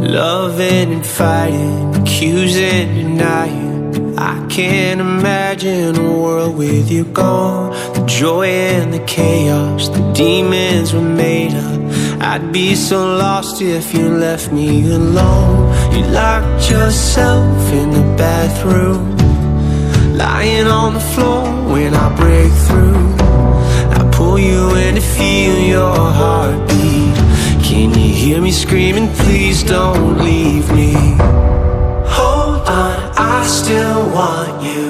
Loving and fighting, accusing, denying. I can't imagine a world with you gone. The joy and the chaos, the demons were made up. I'd be so lost if you left me alone. You locked yourself in the bathroom, lying on the floor when I break through. I pull you in to feel your heartbeat. Can you hear me screaming, please don't leave me? Hold on, I still want you.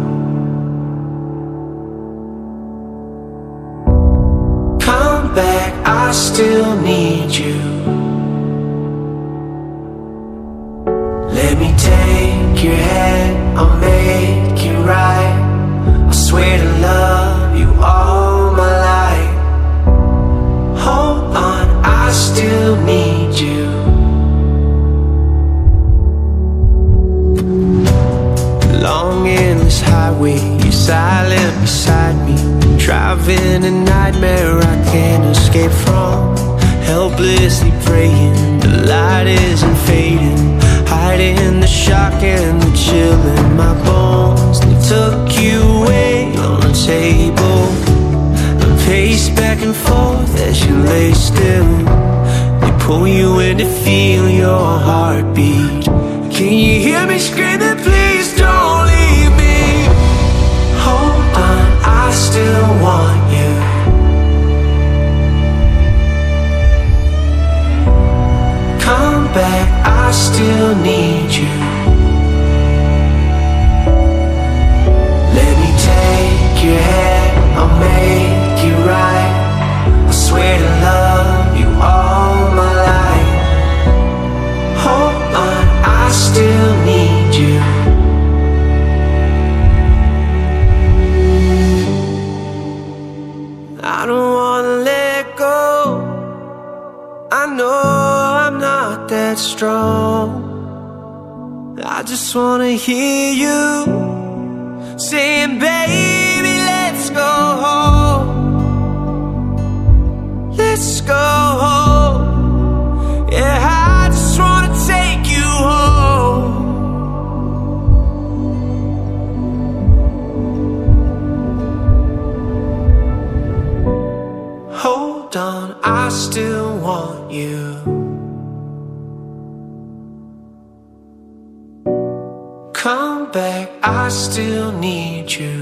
Come back, I still need you. Let me take your hand, I'll make it right. I swear to love you all my life. Hold on, I still need you. Long endless highway, you're silent beside me. Driving a nightmare I can't escape from. Helplessly praying, the light isn't fading. Hiding the shock and the chill in my bones. They took you away on the table. I pace back and forth as you lay still. They pull you in to feel your heartbeat. Can you hear me screaming, please don't leave me? Hold on, I still want you. Come back, I still need you. Let me take your hand, I'll make it right. I swear to love you all my life. Hold on, I still need you. I don't wanna let go. I know I'm not that strong. I just wanna hear you saying, baby, let's go home. Let's go home. Yeah, I just wanna take you home. Hold on, I still want you. Come back, I still need you.